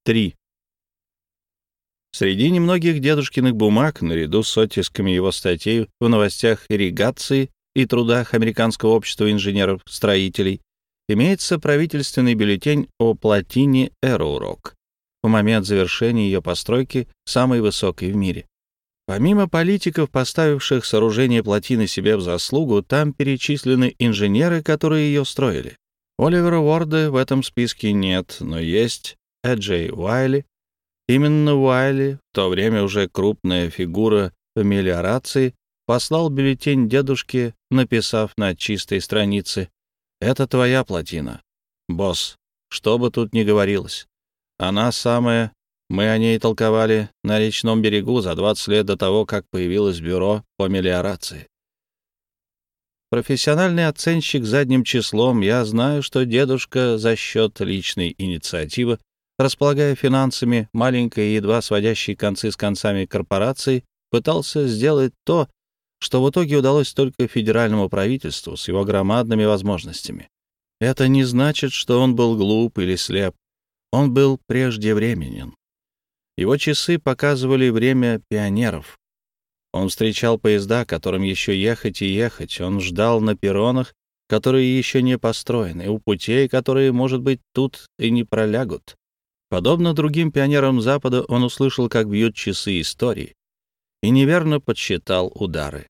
3. Среди немногих дедушкиных бумаг, наряду с оттисками его статей в новостях ирригации и трудах Американского общества инженеров-строителей, имеется правительственный бюллетень о плотине Эроурок, в момент завершения ее постройки самой высокой в мире. Помимо политиков, поставивших сооружение плотины себе в заслугу, там перечислены инженеры, которые ее строили. Оливера Уорда в этом списке нет, но есть Эджей Уайли. Именно Уайли, в то время уже крупная фигура в мелиорации, послал бюллетень дедушке, написав на чистой странице: «Это твоя плотина, босс, что бы тут ни говорилось. Она самая, мы о ней толковали на речном берегу за 20 лет до того, как появилось бюро по мелиорации. Профессиональный оценщик задним числом, я знаю, что дедушка за счет личной инициативы, располагая финансами маленькой и едва сводящей концы с концами корпорации, пытался сделать то, что в итоге удалось только федеральному правительству с его громадными возможностями. Это не значит, что он был глуп или слеп. Он был преждевременен. Его часы показывали время пионеров. Он встречал поезда, которым еще ехать и ехать. Он ждал на перронах, которые еще не построены, у путей, которые, может быть, тут и не пролягут. Подобно другим пионерам Запада, он услышал, как бьют часы истории, и неверно подсчитал удары.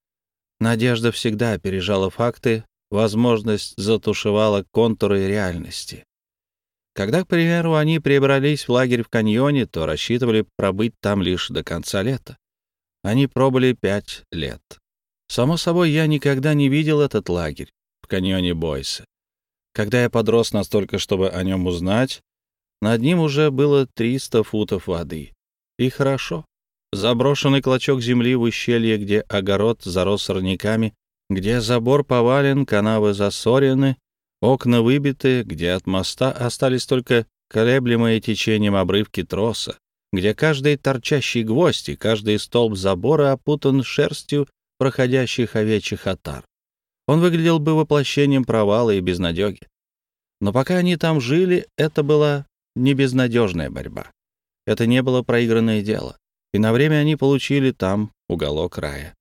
Надежда всегда опережала факты, возможность затушевала контуры реальности. Когда, к примеру, они перебрались в лагерь в каньоне, то рассчитывали пробыть там лишь до конца лета. Они пробыли 5 лет. Само собой, я никогда не видел этот лагерь в каньоне Бойса. Когда я подрос настолько, чтобы о нем узнать, над ним уже было 300 футов воды. И хорошо. Заброшенный клочок земли в ущелье, где огород зарос сорняками, где забор повален, канавы засорены, окна выбиты, где от моста остались только колеблемые течением обрывки троса, где каждый торчащий гвоздь и каждый столб забора опутан шерстью проходящих овечьих отар. Он выглядел бы воплощением провала и безнадеги. Но пока они там жили, это была не безнадежная борьба. Это не было проигранное дело. И на время они получили там уголок рая.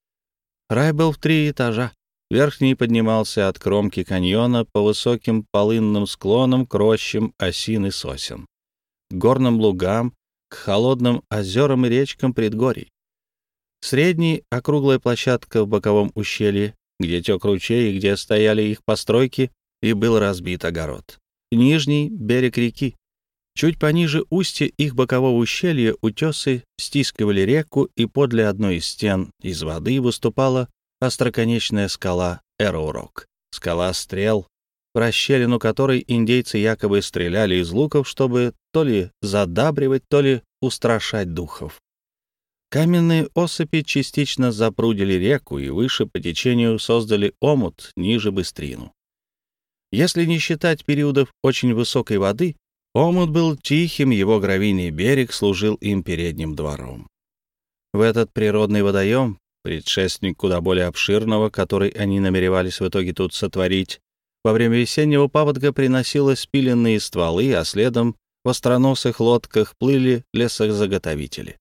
Рай был в 3 этажа. Верхний поднимался от кромки каньона по высоким полынным склонам к рощам осин и сосен, к горным лугам, к холодным озерам и речкам предгорий. Средний — округлая площадка в боковом ущелье, где тек ручей и где стояли их постройки, и был разбит огород. Нижний — берег реки. Чуть пониже устья их бокового ущелья утесы стискивали реку, и подле одной из стен из воды выступала остроконечная скала Эроурок, скала стрел, в расщелину которой индейцы якобы стреляли из луков, чтобы то ли задабривать, то ли устрашать духов. Каменные осыпи частично запрудили реку и выше по течению создали омут, ниже — быстрину. Если не считать периодов очень высокой воды, омут был тихим, его гравийный берег служил им передним двором. В этот природный водоем, предшественник куда более обширного, который они намеревались в итоге тут сотворить, во время весеннего паводка приносило спиленные стволы, а следом в остроносых лодках плыли лесозаготовители.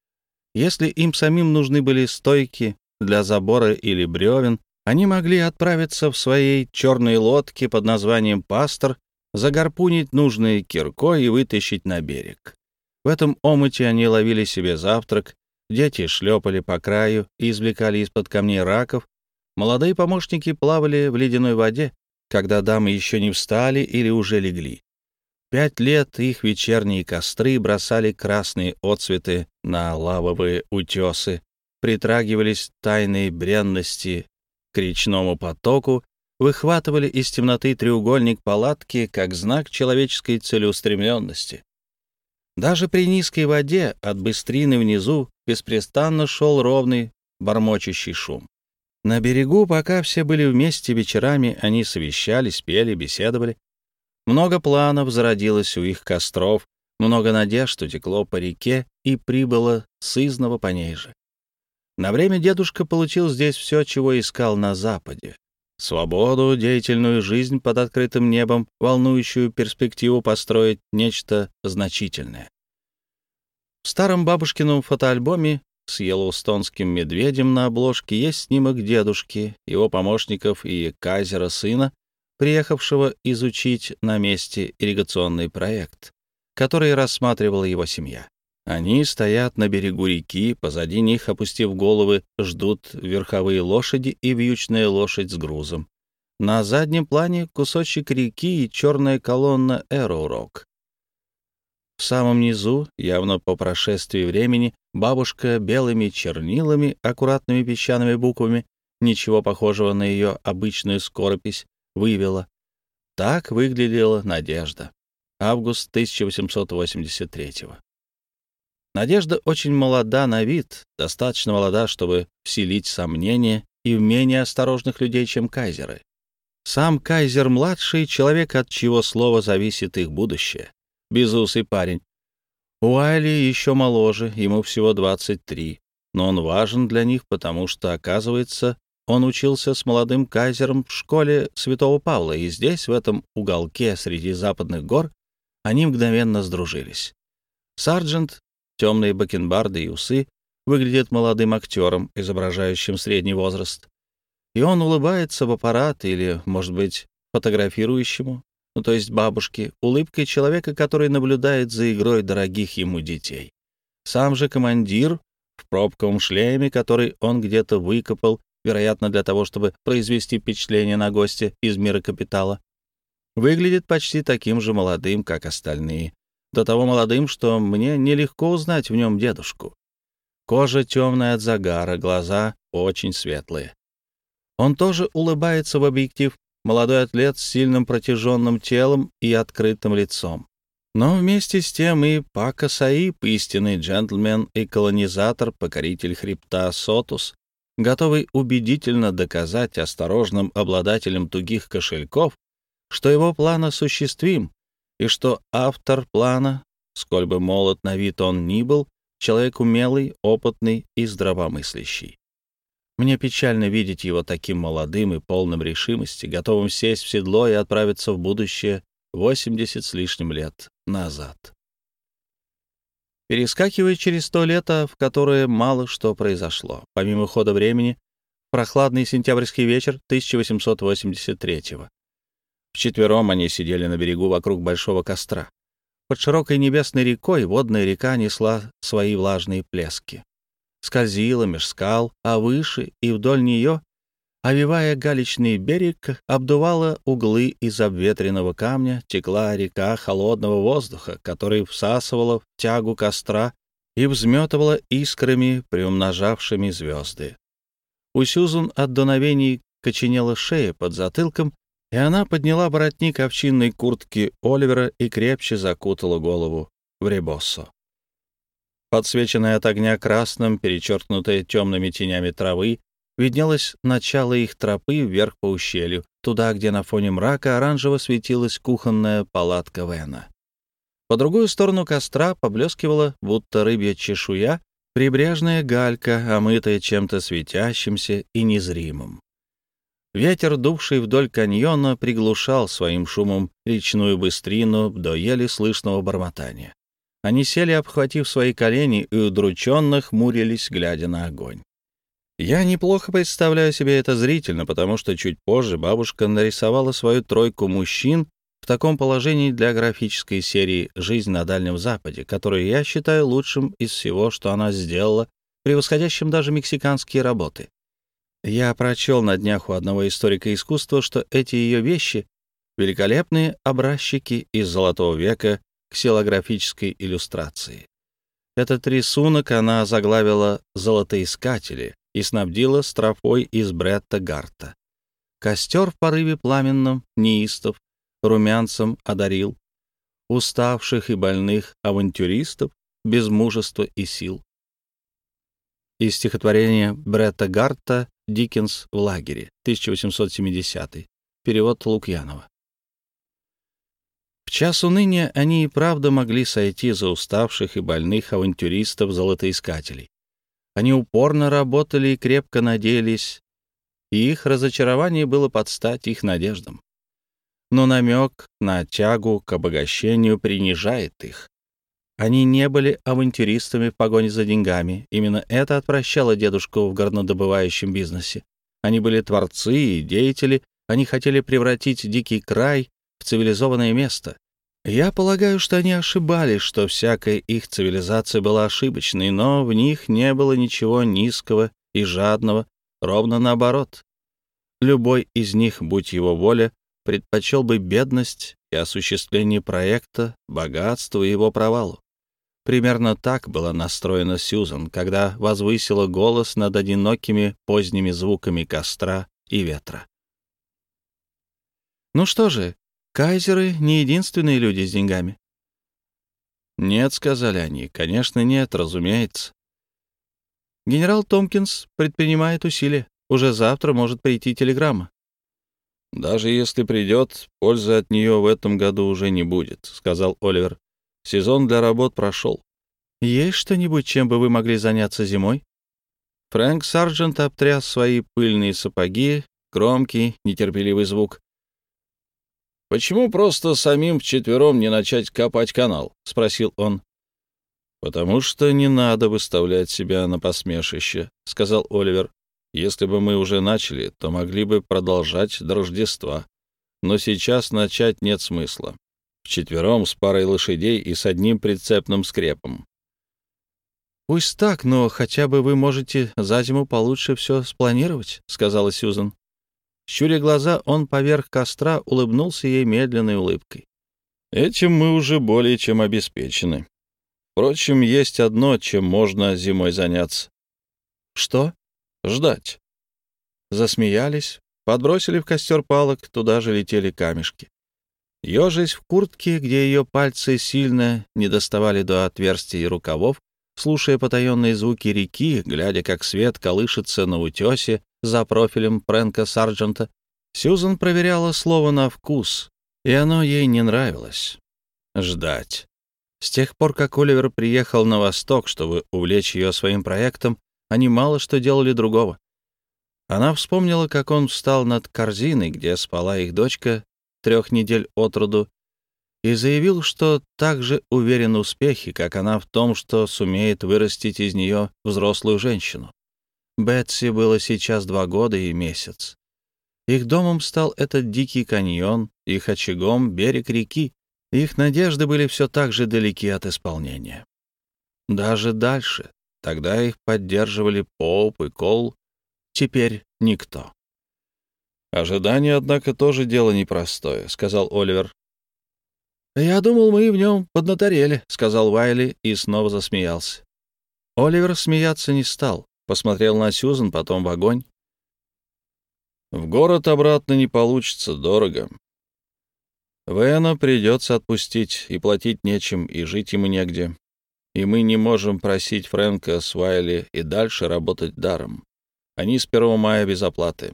Если им самим нужны были стойки для забора или бревен, они могли отправиться в своей черной лодке под названием «Пастор», загарпунить нужной киркой и вытащить на берег. В этом омуте они ловили себе завтрак, дети шлепали по краю и извлекали из-под камней раков, молодые помощники плавали в ледяной воде, когда дамы еще не встали или уже легли. 5 лет их вечерние костры бросали красные отсветы на лавовые утесы, притрагивались тайной бренности к речному потоку, выхватывали из темноты треугольник палатки как знак человеческой целеустремленности. Даже при низкой воде от быстрины внизу беспрестанно шел ровный бормочущий шум. На берегу, пока все были вместе вечерами, они совещались, пели, беседовали. Много планов зародилось у их костров, много надежд утекло по реке и прибыло сызнова по ней же. На время дедушка получил здесь все, чего искал на Западе. Свободу, деятельную жизнь под открытым небом, волнующую перспективу построить нечто значительное. В старом бабушкином фотоальбоме с йеллоустонским медведем на обложке есть снимок дедушки, его помощников и Кайзера сына, приехавшего изучить на месте ирригационный проект, который рассматривала его семья. Они стоят на берегу реки, позади них, опустив головы, ждут верховые лошади и вьючная лошадь с грузом. На заднем плане кусочек реки и черная колонна Эроу-Рок. В самом низу, явно по прошествии времени, бабушка белыми чернилами, аккуратными песчаными буквами, ничего похожего на ее обычную скоропись, вывела. Так выглядела Надежда. Август 1883-го. Надежда очень молода на вид, достаточно молода, чтобы вселить сомнения и в менее осторожных людей, чем Кайзеры. Сам Кайзер-младший — человек, от чьего слова зависит их будущее. Безусый парень. Уайли еще моложе, ему всего 23, но он важен для них, потому что, оказывается, он учился с молодым Кайзером в школе Святого Павла, и здесь, в этом уголке среди западных гор, они мгновенно сдружились. Сарджент, темные бакенбарды и усы, выглядит молодым актером, изображающим средний возраст. И он улыбается в аппарат или, может быть, фотографирующему, то есть бабушке, улыбкой человека, который наблюдает за игрой дорогих ему детей. Сам же командир в пробковом шлеме, который он где-то выкопал, вероятно, для того, чтобы произвести впечатление на гостя из мира капитала, выглядит почти таким же молодым, как остальные. До того молодым, что мне нелегко узнать в нем дедушку. Кожа темная от загара, глаза очень светлые. Он тоже улыбается в объектив, молодой атлет с сильным протяженным телом и открытым лицом. Но вместе с тем и Пака Саиб, истинный джентльмен и колонизатор, покоритель хребта Сотус, готовый убедительно доказать осторожным обладателям тугих кошельков, что его план осуществим, и что автор плана, сколь бы молод на вид он ни был, человек умелый, опытный и здравомыслящий. Мне печально видеть его таким молодым и полным решимости, готовым сесть в седло и отправиться в будущее 80 с лишним лет назад. Перескакивая через 100 лет, в которое мало что произошло, помимо хода времени, прохладный сентябрьский вечер 1883-го. Вчетвером они сидели на берегу вокруг большого костра. Под широкой небесной рекой водная река несла свои влажные плески. Скользила меж скал, а выше и вдоль нее, овивая галечный берег, обдувала углы из обветренного камня, текла река холодного воздуха, который всасывала в тягу костра и взметывала искрами, приумножавшими звезды. У Сьюзан от дуновений коченела шея под затылком, и она подняла воротник овчинной куртки Оливера и крепче закутала голову в ребоссо. Подсвеченная от огня красным, перечеркнутая темными тенями травы, виднелось начало их тропы вверх по ущелью, туда, где на фоне мрака оранжево светилась кухонная палатка Вена. По другую сторону костра поблескивала, будто рыбья чешуя, прибрежная галька, омытая чем-то светящимся и незримым. Ветер, дувший вдоль каньона, приглушал своим шумом речную быстрину до еле слышного бормотания. Они сели, обхватив свои колени, и удрученно хмурились, глядя на огонь. Я неплохо представляю себе это зрительно, потому что чуть позже бабушка нарисовала свою тройку мужчин в таком положении для графической серии «Жизнь на Дальнем Западе», которую я считаю лучшим из всего, что она сделала, превосходящим даже мексиканские работы. Я прочел на днях у одного историка искусства, что эти ее вещи — великолепные образчики из Золотого века ксилографической иллюстрации. Этот рисунок она заглавила «Золотоискатели» и снабдила строфой из Бретта Гарта. Костер в порыве пламенном, неистов, румянцем одарил уставших и больных авантюристов без мужества и сил. Из стихотворения Бретта Гарта «Диккенс в лагере», 1870, перевод Лукьянова. В час уныния они и правда могли сойти за уставших и больных авантюристов-золотоискателей. Они упорно работали и крепко надеялись и их разочарование было под стать их надеждам. Но намек на тягу к обогащению принижает их. Они не были авантюристами в погоне за деньгами. Именно это отвращало дедушку в горнодобывающем бизнесе. Они были творцы и деятели, они хотели превратить дикий край в цивилизованное место. Я полагаю, что они ошибались, что всякая их цивилизация была ошибочной, но в них не было ничего низкого и жадного, ровно наоборот. Любой из них, будь его воля, предпочел бы бедность и осуществление проекта, богатству и его провалу. Примерно так была настроена Сьюзан, когда возвысила голос над одинокими поздними звуками костра и ветра. Ну что же, кайзеры не единственные люди с деньгами. «Нет», — сказали они, — «конечно нет, разумеется». Генерал Томпкинс предпринимает усилия. Уже завтра может прийти телеграмма. «Даже если придет, пользы от нее в этом году уже не будет», — сказал Оливер. «Сезон для работ прошел». «Есть что-нибудь, чем бы вы могли заняться зимой?» Фрэнк Сарджент обтряс свои пыльные сапоги, громкий, нетерпеливый звук. «Почему просто самим вчетвером не начать копать канал?» — спросил он. «Потому что не надо выставлять себя на посмешище», — сказал Оливер. «Если бы мы уже начали, то могли бы продолжать до Рождества. Но сейчас начать нет смысла. Вчетвером с парой лошадей и с одним прицепным скрепом». «Пусть так, но хотя бы вы можете за зиму получше все спланировать», — сказала Сьюзан. Щуря глаза, он поверх костра улыбнулся ей медленной улыбкой. «Этим мы уже более чем обеспечены. Впрочем, есть одно, чем можно зимой заняться». «Что?» «Ждать». Засмеялись, подбросили в костер палок, туда же летели камешки. Ёжись в куртке, где ее пальцы сильно не доставали до отверстий рукавов, слушая потаенные звуки реки, глядя, как свет колышется на утесе за профилем Фрэнка Сарджента, Сьюзан проверяла слово на вкус, и оно ей не нравилось. Ждать. С тех пор, как Оливер приехал на восток, чтобы увлечь ее своим проектом, они мало что делали другого. Она вспомнила, как он встал над корзиной, где спала их дочка 3 недель от роду, и заявил, что так же уверен в успехе, как она в том, что сумеет вырастить из нее взрослую женщину. Бетси было сейчас 2 года и месяц. Их домом стал этот дикий каньон, их очагом — берег реки. Их надежды были все так же далеки от исполнения. Даже дальше. Тогда их поддерживали Поуп и Кол, теперь никто. «Ожидание, однако, тоже дело непростое», — сказал Оливер. «Я думал, мы в нем поднаторели», — сказал Уайли и снова засмеялся. Оливер смеяться не стал, посмотрел на Сьюзан, потом в огонь. «В город обратно не получится, дорого. Вэна придется отпустить, и платить нечем, и жить ему негде. И мы не можем просить Фрэнка с Уайли и дальше работать даром. Они с 1 мая без оплаты».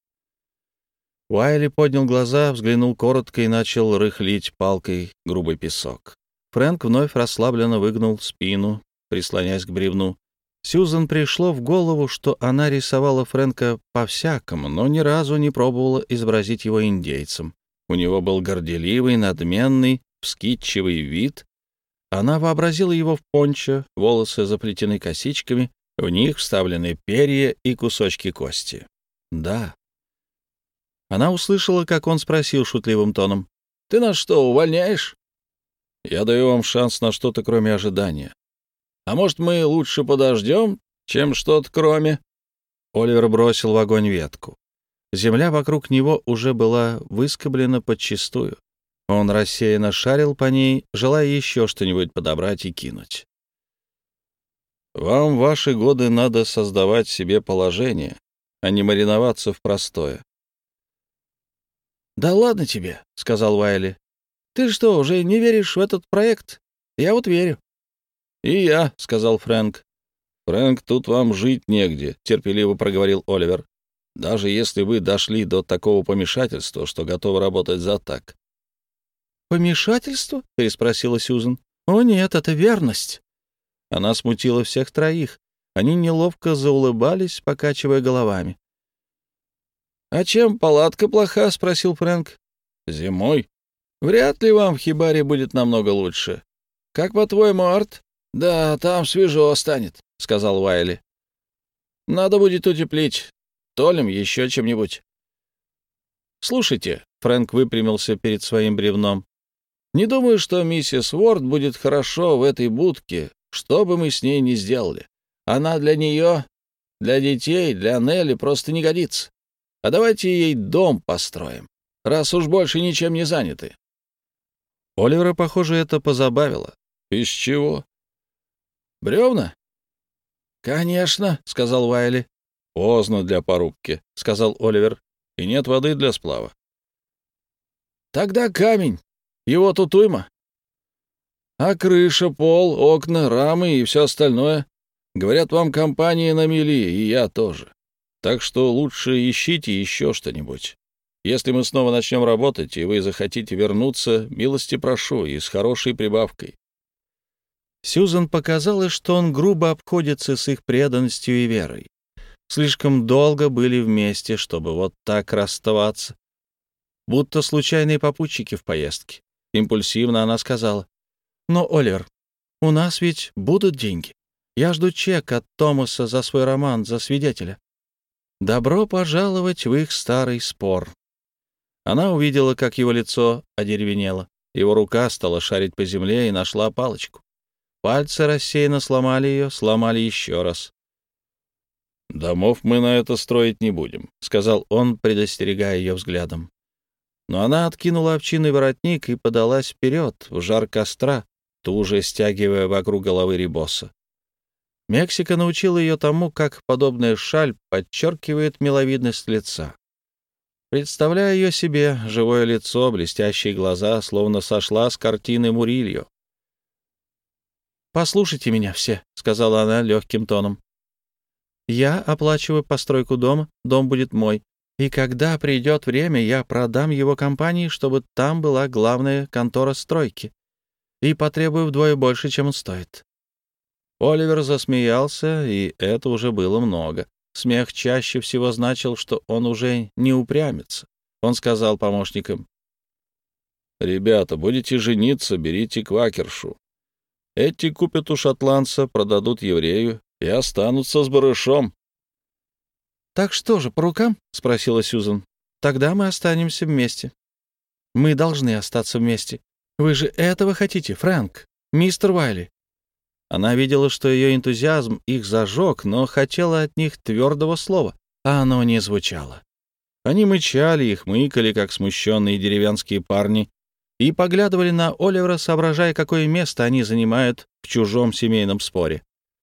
Уайли поднял глаза, взглянул коротко и начал рыхлить палкой грубый песок. Фрэнк вновь расслабленно выгнул спину, прислоняясь к бревну. Сьюзан пришло в голову, что она рисовала Фрэнка по-всякому, но ни разу не пробовала изобразить его индейцем. У него был горделивый, надменный, вскидчивый вид. Она вообразила его в пончо, волосы заплетены косичками, в них вставлены перья и кусочки кости. Да. Она услышала, как он спросил шутливым тоном: «Ты нас что, увольняешь?» «Я даю вам шанс на что-то, кроме ожидания». «А может, мы лучше подождем, чем что-то кроме?» Оливер бросил в огонь ветку. Земля вокруг него уже была выскоблена подчистую. Он рассеянно шарил по ней, желая еще что-нибудь подобрать и кинуть. «Вам в ваши годы надо создавать себе положение, а не мариноваться в простое». «Да ладно тебе», — сказал Уайли. «Ты что, уже не веришь в этот проект? Я вот верю». «И я», — сказал Фрэнк. «Фрэнк, тут вам жить негде», — терпеливо проговорил Оливер. «Даже если вы дошли до такого помешательства, что готовы работать за так». «Помешательство?» — переспросила Сьюзан. «О нет, это верность». Она смутила всех троих. Они неловко заулыбались, покачивая головами. «А чем палатка плоха?» — спросил Фрэнк. «Зимой. Вряд ли вам в хибаре будет намного лучше. Как по-твоему, Арт?» «Да, там свежо станет», — сказал Уайли. «Надо будет утеплить. Толем еще чем-нибудь». «Слушайте», — Фрэнк выпрямился перед своим бревном, «не думаю, что миссис Уорд будет хорошо в этой будке, что бы мы с ней ни сделали. Она для нее, для детей, для Нелли просто не годится. А давайте ей дом построим, раз уж больше ничем не заняты». Оливера, похоже, это позабавило. «Из чего?» «Бревна?» «Конечно», — сказал Уайли. «Поздно для порубки», — сказал Оливер, — «и нет воды для сплава». «Тогда камень. Его тут уйма. А крыша, пол, окна, рамы и все остальное. Говорят, вам компания на мели, и я тоже. Так что лучше ищите еще что-нибудь. Если мы снова начнем работать, и вы захотите вернуться, милости прошу, и с хорошей прибавкой». Сьюзан показалось, что он грубо обходится с их преданностью и верой. Слишком долго были вместе, чтобы вот так расставаться. Будто случайные попутчики в поездке. Импульсивно она сказала: «Но, Оливер, у нас ведь будут деньги. Я жду чек от Томаса за свой роман, за свидетеля. Добро пожаловать в их старый спор». Она увидела, как его лицо одеревенело. Его рука стала шарить по земле и нашла палочку. Пальцы рассеянно сломали ее, сломали еще раз. «Домов мы на это строить не будем», — сказал он, предостерегая ее взглядом. Но она откинула овчинный воротник и подалась вперед, в жар костра, туже стягивая вокруг головы рибоса. Мексика научила ее тому, как подобная шаль подчеркивает миловидность лица. Представляя ее себе, живое лицо, блестящие глаза, словно сошла с картины Мурильо. «Послушайте меня все», — сказала она легким тоном. «Я оплачиваю постройку дома, дом будет мой, и когда придет время, я продам его компании, чтобы там была главная контора стройки, и потребую вдвое больше, чем он стоит». Оливер засмеялся, и это уже было много. Смех чаще всего значил, что он уже не упрямится. Он сказал помощникам: «Ребята, будете жениться, берите квакершу. Эти купят у шотландца, продадут еврею и останутся с барышом». «Так что же, по рукам?» — спросила Сьюзан. «Тогда мы останемся вместе. Мы должны остаться вместе. Вы же этого хотите, Фрэнк, мистер Уайли?» Она видела, что ее энтузиазм их зажег, но хотела от них твердого слова, а оно не звучало. Они мычали и хмыкали, как смущенные деревенские парни, и поглядывали на Оливера, соображая, какое место они занимают в чужом семейном споре.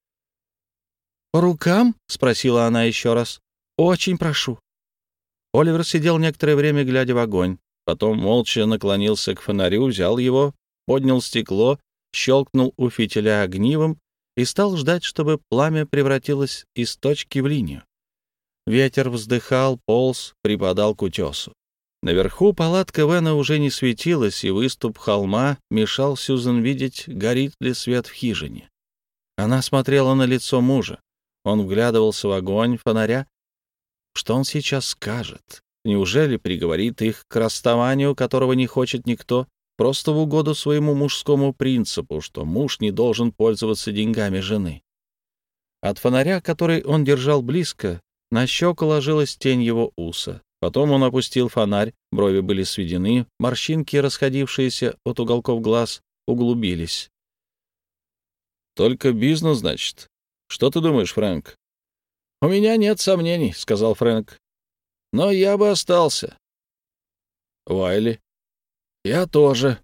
«По рукам?» — спросила она еще раз. «Очень прошу». Оливер сидел некоторое время, глядя в огонь, потом молча наклонился к фонарю, взял его, поднял стекло, щелкнул у фитиля огнивом и стал ждать, чтобы пламя превратилось из точки в линию. Ветер вздыхал, полз, припадал к утесу. Наверху палатка Вена уже не светилась, и выступ холма мешал Сьюзан видеть, горит ли свет в хижине. Она смотрела на лицо мужа. Он вглядывался в огонь фонаря. Что он сейчас скажет? Неужели приговорит их к расставанию, которого не хочет никто, просто в угоду своему мужскому принципу, что муж не должен пользоваться деньгами жены? От фонаря, который он держал близко, на щеку ложилась тень его уса. Потом он опустил фонарь, брови были сведены, морщинки, расходившиеся от уголков глаз, углубились. «Только бизнес, значит? Что ты думаешь, Фрэнк?» «У меня нет сомнений», — сказал Фрэнк. «Но я бы остался». «Уайли?» «Я тоже».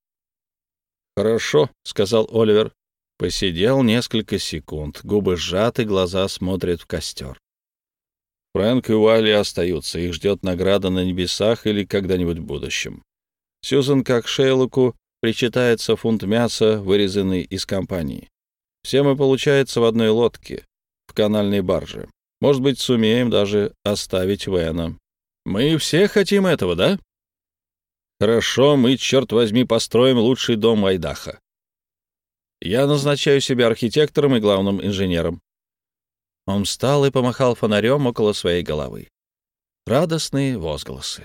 «Хорошо», — сказал Оливер. Посидел несколько секунд, губы сжаты, глаза смотрят в костер. Фрэнк и Уайли остаются, их ждет награда на небесах или когда-нибудь в будущем. Сьюзан, как Шейлоку, причитается фунт мяса, вырезанный из компании. Все мы, получается, в одной лодке, в канальной барже. Может быть, сумеем даже оставить Вена. Мы все хотим этого, да? Хорошо, мы, черт возьми, построим лучший дом Айдахо. Я назначаю себя архитектором и главным инженером. Он встал и помахал фонарем около своей головы. Радостные возгласы.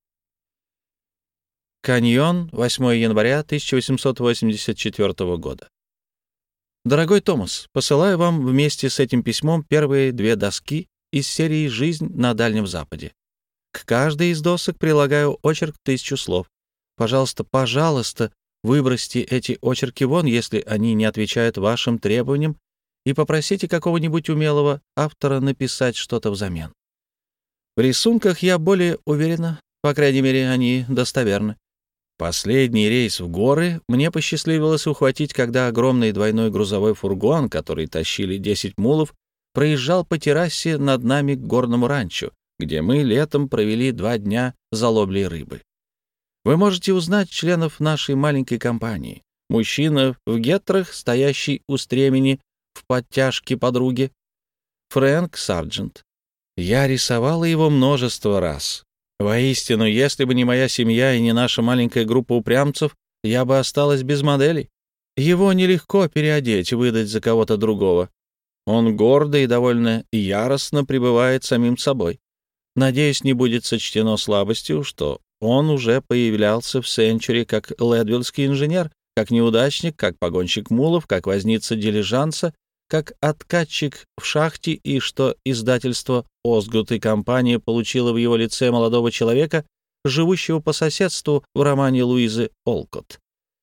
Каньон, 8 января 1884 года. Дорогой Томас, посылаю вам вместе с этим письмом первые 2 доски из серии «Жизнь на Дальнем Западе». К каждой из досок прилагаю очерк 1000 слов. Пожалуйста, пожалуйста, выбросьте эти очерки вон, если они не отвечают вашим требованиям, и попросите какого-нибудь умелого автора написать что-то взамен. В рисунках я более уверена, по крайней мере, они достоверны. Последний рейс в горы мне посчастливилось ухватить, когда огромный двойной грузовой фургон, который тащили 10 мулов, проезжал по террасе над нами к горному ранчо, где мы летом провели 2 дня за ловлей рыбы. Вы можете узнать членов нашей маленькой компании. Мужчина в гетрах, стоящий у стремени в подтяжке подруги, Фрэнк Сарджент. Я рисовала его множество раз. Воистину, если бы не моя семья и не наша маленькая группа упрямцев, я бы осталась без моделей. Его нелегко переодеть и выдать за кого-то другого. Он гордо и довольно яростно пребывает самим собой. Надеюсь, не будет сочтено слабостью, что он уже появлялся в Сенчури как ледвиллский инженер, как неудачник, как погонщик мулов, как возница дилижанса, как откатчик в шахте, и что издательство «Озгут» и компания получила в его лице молодого человека, живущего по соседству в романе Луизы Олкотт.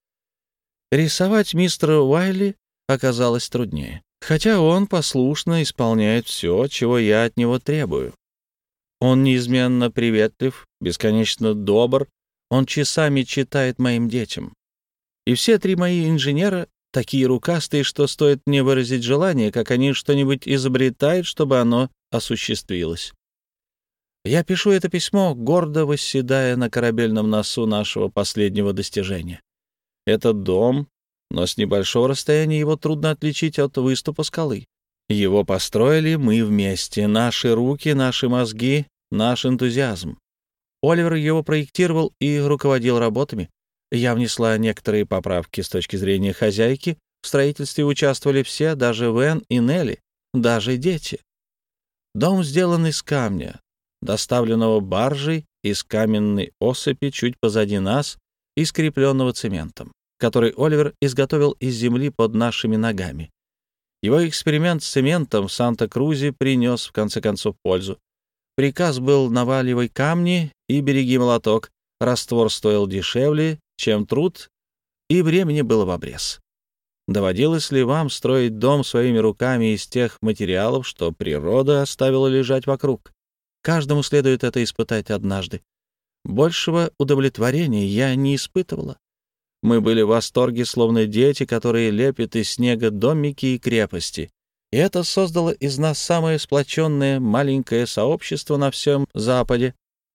Рисовать мистера Уайли оказалось труднее, хотя он послушно исполняет все, чего я от него требую. Он неизменно приветлив, бесконечно добр, он часами читает моим детям. И все 3 мои инженера такие рукастые, что стоит мне выразить желание, как они что-нибудь изобретают, чтобы оно осуществилось. Я пишу это письмо, гордо восседая на корабельном носу нашего последнего достижения. Этот дом, но с небольшого расстояния его трудно отличить от выступа скалы. Его построили мы вместе, наши руки, наши мозги, наш энтузиазм. Оливер его проектировал и руководил работами. Я внесла некоторые поправки с точки зрения хозяйки. В строительстве участвовали все, даже Вен и Нелли, даже дети. Дом сделан из камня, доставленного баржей из каменной осыпи чуть позади нас и скрепленного цементом, который Оливер изготовил из земли под нашими ногами. Его эксперимент с цементом в Санта-Крузе принес, в конце концов, пользу. Приказ был: наваливай камни и береги молоток. Раствор стоил дешевле, чем труд, и времени было в обрез. Доводилось ли вам строить дом своими руками из тех материалов, что природа оставила лежать вокруг? Каждому следует это испытать однажды. Большего удовлетворения я не испытывала. Мы были в восторге, словно дети, которые лепят из снега домики и крепости. И это создало из нас самое сплоченное маленькое сообщество на всем Западе.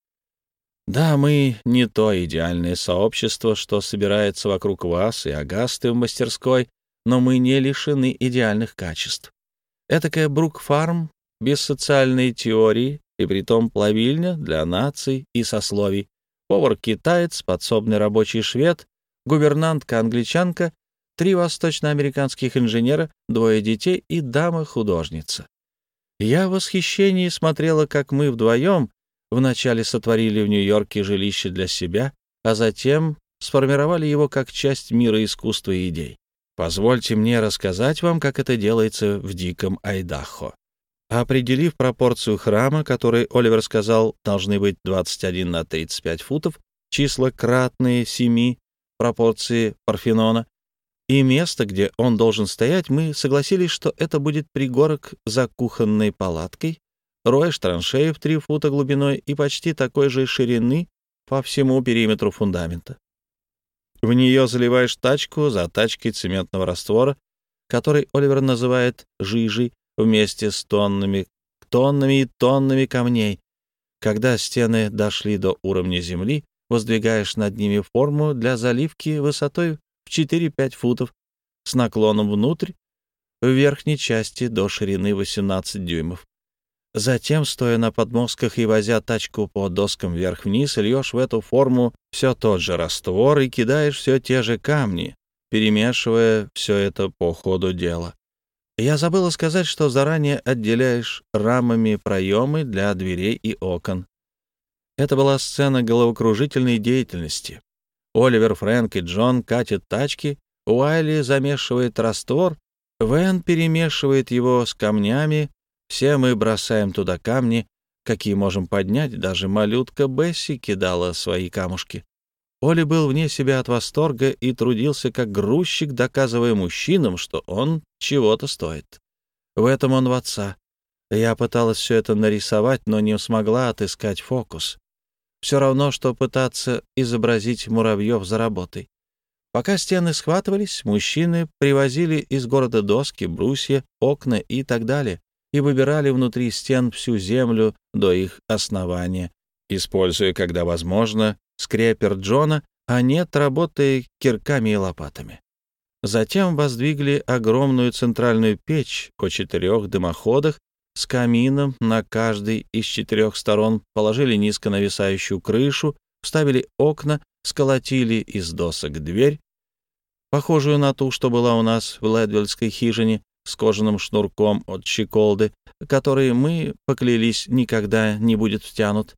Да, мы не то идеальное сообщество, что собирается вокруг вас и Агасты в мастерской, но мы не лишены идеальных качеств. Этакая Брук-фарм без социальной теории, и притом плавильня для наций и сословий, повар-китаец, подсобный рабочий швед, гувернантка-англичанка, 3 восточноамериканских инженера, 2 детей и дама-художница. Я в восхищении смотрела, как мы вдвоем вначале сотворили в Нью-Йорке жилище для себя, а затем сформировали его как часть мира искусства и идей. Позвольте мне рассказать вам, как это делается в диком Айдахо. Определив пропорцию храма, который, Оливер сказал, должны быть 21 на 35 футов, числа кратные 7 пропорции Парфенона, и место, где он должен стоять, мы согласились, что это будет пригорок за кухонной палаткой, роешь траншею в 3 фута глубиной и почти такой же ширины по всему периметру фундамента. В нее заливаешь тачку за тачкой цементного раствора, который Оливер называет жижей, вместе с тоннами и тоннами камней. Когда стены дошли до уровня земли, воздвигаешь над ними форму для заливки высотой в 4-5 футов с наклоном внутрь, в верхней части до ширины 18 дюймов. Затем, стоя на подмостках и возя тачку по доскам вверх-вниз, льешь в эту форму все тот же раствор и кидаешь все те же камни, перемешивая все это по ходу дела. Я забыла сказать, что заранее отделяешь рамами проемы для дверей и окон. Это была сцена головокружительной деятельности. Оливер, Фрэнк и Джон катят тачки, Уайли замешивает раствор, Вэн перемешивает его с камнями, все мы бросаем туда камни, какие можем поднять, даже малютка Бесси кидала свои камушки. Оли был вне себя от восторга и трудился как грузчик, доказывая мужчинам, что он чего-то стоит. В этом он в отца. Я пыталась все это нарисовать, но не смогла отыскать фокус. Все равно, что пытаться изобразить муравьев за работой. Пока стены схватывались, мужчины привозили из города доски, брусья, окна и так далее, и выбирали внутри стен всю землю до их основания, используя, когда возможно, скрепер Джона, а нет, работая кирками и лопатами. Затем воздвигли огромную центральную печь о 4 дымоходах с камином на каждой из 4 сторон, положили низко нависающую крышу, вставили окна, сколотили из досок дверь, похожую на ту, что была у нас в Ледвельской хижине, с кожаным шнурком от щеколды, который мы поклялись никогда не будет втянут.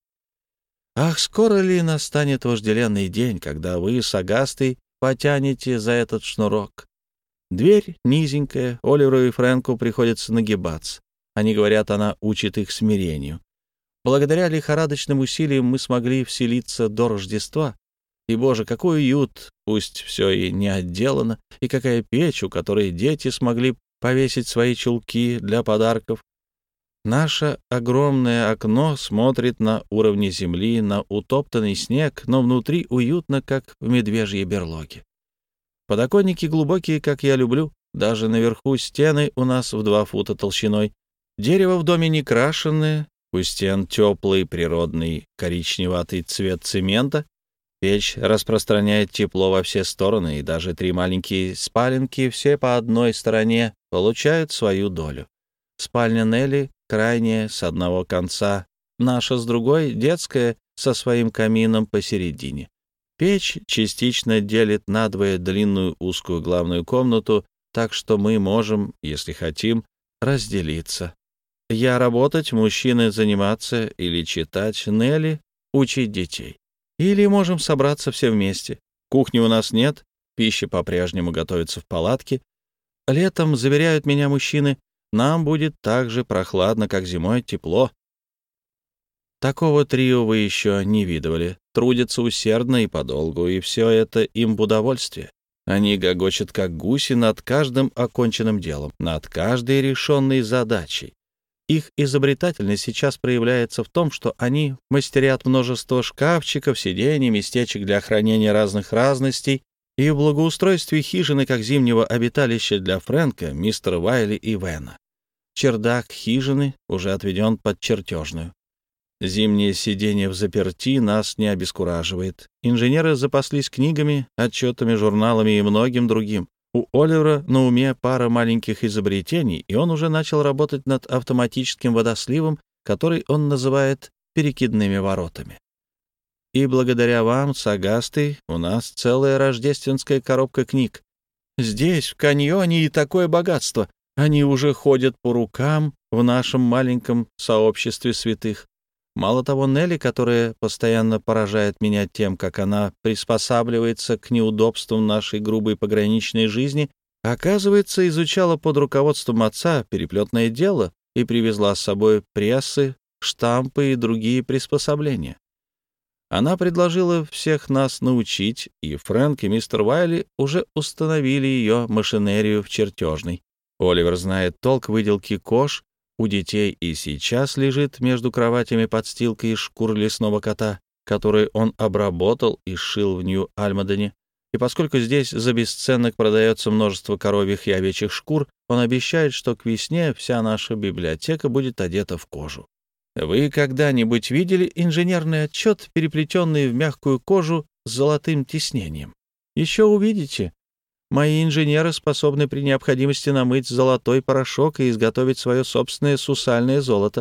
Ах, скоро ли настанет вожделенный день, когда вы с Агастой потянете за этот шнурок? Дверь низенькая, Оливеру и Фрэнку приходится нагибаться. Они говорят, она учит их смирению. Благодаря лихорадочным усилиям мы смогли вселиться до Рождества. И, Боже, какой уют, пусть все и не отделано, и какая печь, у которой дети смогли повесить свои чулки для подарков. Наше огромное окно смотрит на уровне земли, на утоптанный снег, но внутри уютно, как в медвежьей берлоге. Подоконники глубокие, как я люблю, даже наверху стены у нас в 2 фута толщиной. Дерево в доме не крашеное, у стен теплый природный коричневатый цвет цемента. Печь распространяет тепло во все стороны, и даже 3 маленькие спаленки, все по одной стороне, получают свою долю. Спальня Нелли крайняя, с одного конца, наша с другой, детская, со своим камином посередине. Печь частично делит надвое длинную узкую главную комнату, так что мы можем, если хотим, разделиться. Я работать, мужчины заниматься или читать, Нелли учить детей. Или можем собраться все вместе. Кухни у нас нет, пища по-прежнему готовится в палатке. Летом, заверяют меня мужчины, нам будет так же прохладно, как зимой, тепло. Такого трио вы еще не видывали. Трудятся усердно и подолгу, и все это им в удовольствие. Они гогочут, как гуси, над каждым оконченным делом, над каждой решенной задачей. Их изобретательность сейчас проявляется в том, что они мастерят множество шкафчиков, сидений, местечек для хранения разных разностей и в благоустройстве хижины как зимнего обиталища для Фрэнка, мистера Уайли и Вэна. Чердак хижины уже отведен под чертежную. Зимнее сидение взаперти нас не обескураживает. Инженеры запаслись книгами, отчетами, журналами и многим другим. У Оливера на уме пара маленьких изобретений, и он уже начал работать над автоматическим водосливом, который он называет перекидными воротами. И благодаря вам с Агастой у нас целая рождественская коробка книг. Здесь, в каньоне, и такое богатство. Они уже ходят по рукам в нашем маленьком сообществе святых. Мало того, Нелли, которая постоянно поражает меня тем, как она приспосабливается к неудобствам нашей грубой пограничной жизни, оказывается, изучала под руководством отца переплетное дело и привезла с собой прессы, штампы и другие приспособления. Она предложила всех нас научить, и Фрэнк и мистер Уайли уже установили ее машинерию в чертежной. Оливер знает толк выделки кож у детей и сейчас лежит между кроватями подстилка из шкур лесного кота, который он обработал и сшил в Нью-Альмадене. И поскольку здесь за бесценок продается множество коровьих и овечьих шкур, он обещает, что к весне вся наша библиотека будет одета в кожу. Вы когда-нибудь видели инженерный отчет, переплетенный в мягкую кожу с золотым тиснением? Еще увидите. Мои инженеры способны при необходимости намыть золотой порошок и изготовить свое собственное сусальное золото.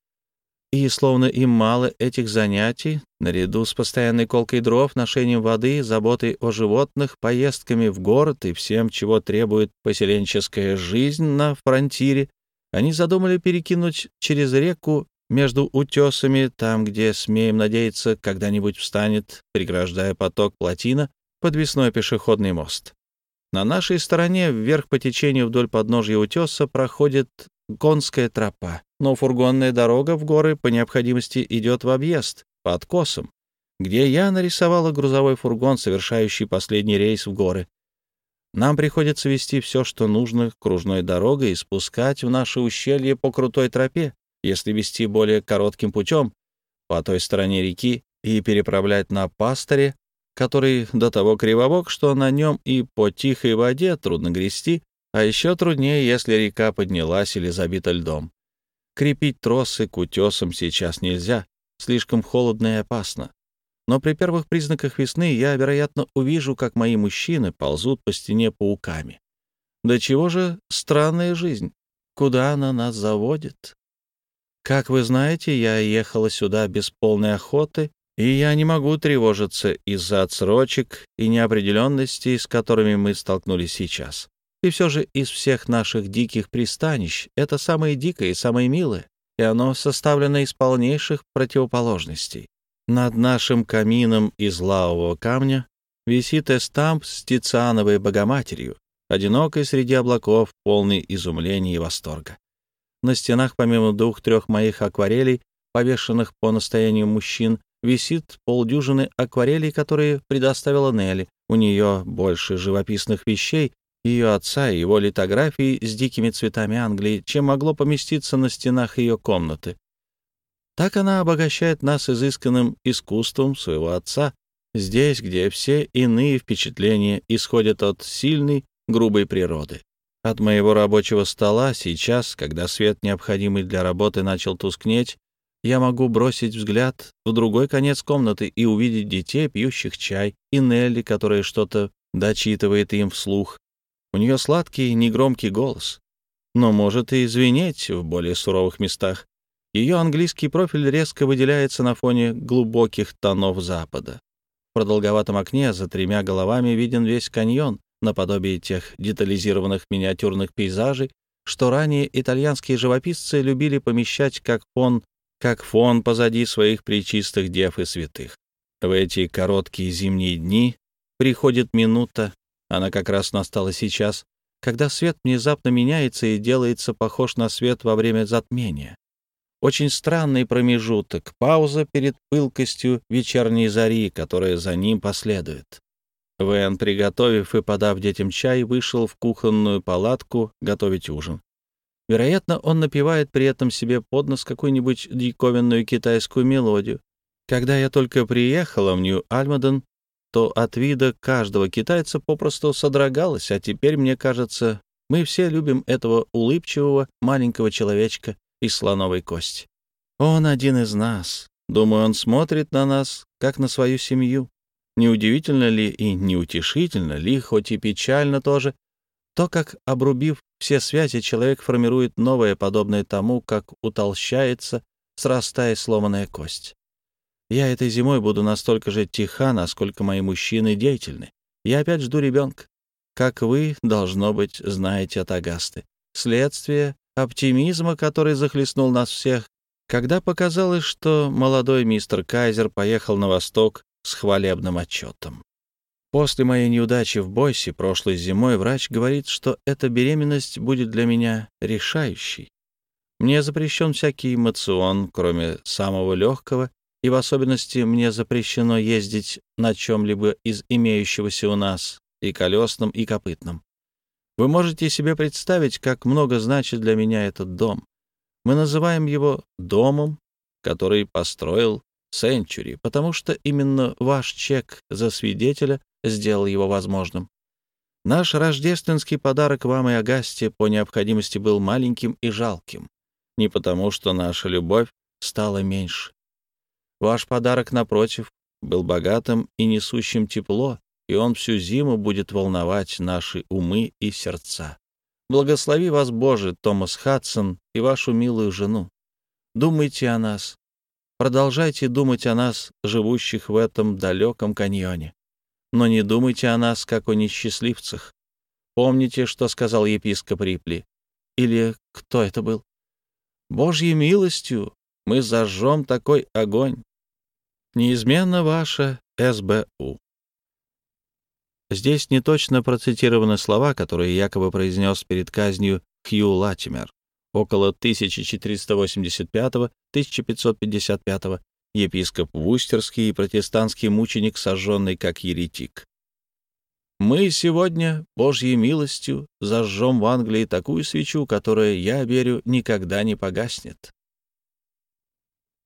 И, словно им мало этих занятий, наряду с постоянной колкой дров, ношением воды, заботой о животных, поездками в город и всем, чего требует поселенческая жизнь на фронтире, они задумали перекинуть через реку Между утесами, там, где, смеем надеяться, когда-нибудь встанет, преграждая поток, плотина, подвесной пешеходный мост. На нашей стороне, вверх по течению вдоль подножья утеса, проходит конская тропа, но фургонная дорога в горы по необходимости идет в объезд, по откосам, где я нарисовала грузовой фургон, совершающий последний рейс в горы. Нам приходится везти все, что нужно, кружной дорогой и спускать в наше ущелье по крутой тропе, если везти более коротким путем, по той стороне реки, и переправлять на пасторе, который до того кривобок, что на нем и по тихой воде трудно грести, а еще труднее, если река поднялась или забита льдом. Крепить тросы к утесам сейчас нельзя, слишком холодно и опасно. Но при первых признаках весны я, вероятно, увижу, как мои мужчины ползут по стене пауками. Да чего же странная жизнь? Куда она нас заводит? Как вы знаете, я ехала сюда без полной охоты, и я не могу тревожиться из-за отсрочек и неопределенностей, с которыми мы столкнулись сейчас. И все же из всех наших диких пристанищ это самое дикое и самое милое, и оно составлено из полнейших противоположностей. Над нашим камином из лавового камня висит эстамп с Тициановой Богоматерью, одинокой среди облаков, полный изумления и восторга. На стенах, помимо 2-3 моих акварелей, повешенных по настоянию мужчин, висит полдюжины акварелей, которые предоставила Нелли. У нее больше живописных вещей, ее отца и его литографий с дикими цветами Англии, чем могло поместиться на стенах ее комнаты. Так она обогащает нас изысканным искусством своего отца, здесь, где все иные впечатления исходят от сильной, грубой природы. От моего рабочего стола сейчас, когда свет, необходимый для работы, начал тускнеть, я могу бросить взгляд в другой конец комнаты и увидеть детей, пьющих чай, и Нелли, которая что-то дочитывает им вслух. У нее сладкий, негромкий голос, но может и звенеть в более суровых местах. Ее английский профиль резко выделяется на фоне глубоких тонов запада. В продолговатом окне за 3 головами виден весь каньон, наподобие тех детализированных миниатюрных пейзажей, что ранее итальянские живописцы любили помещать как фон позади своих пречистых дев и святых. В эти короткие зимние дни приходит минута, она как раз настала сейчас, когда свет внезапно меняется и делается похож на свет во время затмения. Очень странный промежуток, пауза перед пылкостью вечерней зари, которая за ним последует. Вэн, приготовив и подав детям чай, вышел в кухонную палатку готовить ужин. Вероятно, он напевает при этом себе под нос какую-нибудь диковинную китайскую мелодию. Когда я только приехала в Нью-Альмаден, то от вида каждого китайца попросту содрогалась, а теперь, мне кажется, мы все любим этого улыбчивого маленького человечка из слоновой кости. Он один из нас. Думаю, он смотрит на нас, как на свою семью. Неудивительно ли и неутешительно ли, хоть и печально тоже, то, как, обрубив все связи, человек формирует новое, подобное тому, как утолщается, срастая сломанная кость. Я этой зимой буду настолько же тиха, насколько мои мужчины деятельны. Я опять жду ребенка. Как вы, должно быть, знаете от Агасты. Следствие оптимизма, который захлестнул нас всех, когда показалось, что молодой мистер Кайзер поехал на восток с хвалебным отчетом. После моей неудачи в Бойсе прошлой зимой врач говорит, что эта беременность будет для меня решающей. Мне запрещен всякий моцион, кроме самого легкого, и в особенности мне запрещено ездить на чем-либо из имеющегося у нас, и колесном, и копытном. Вы можете себе представить, как много значит для меня этот дом. Мы называем его домом, который построил Сенчури, потому что именно ваш чек за свидетеля сделал его возможным. Наш рождественский подарок вам и Агасте по необходимости был маленьким и жалким, не потому что наша любовь стала меньше. Ваш подарок, напротив, был богатым и несущим тепло, и он всю зиму будет волновать наши умы и сердца. Благослови вас, Боже, Томас Хадсон, и вашу милую жену. Думайте о нас. Продолжайте думать о нас, живущих в этом далеком каньоне. Но не думайте о нас, как о несчастливцах. Помните, что сказал епископ Рипли? Или кто это был? Божьей милостью Мы зажжем такой огонь. Неизменно ваша СБУ. Здесь неточно процитированы слова, которые якобы произнес перед казнью Хью Латимер около 1485-1555, епископ Вустерский и протестантский мученик, сожженный как еретик. «Мы сегодня, Божьей милостью, зажжем в Англии такую свечу, которая, я верю, никогда не погаснет».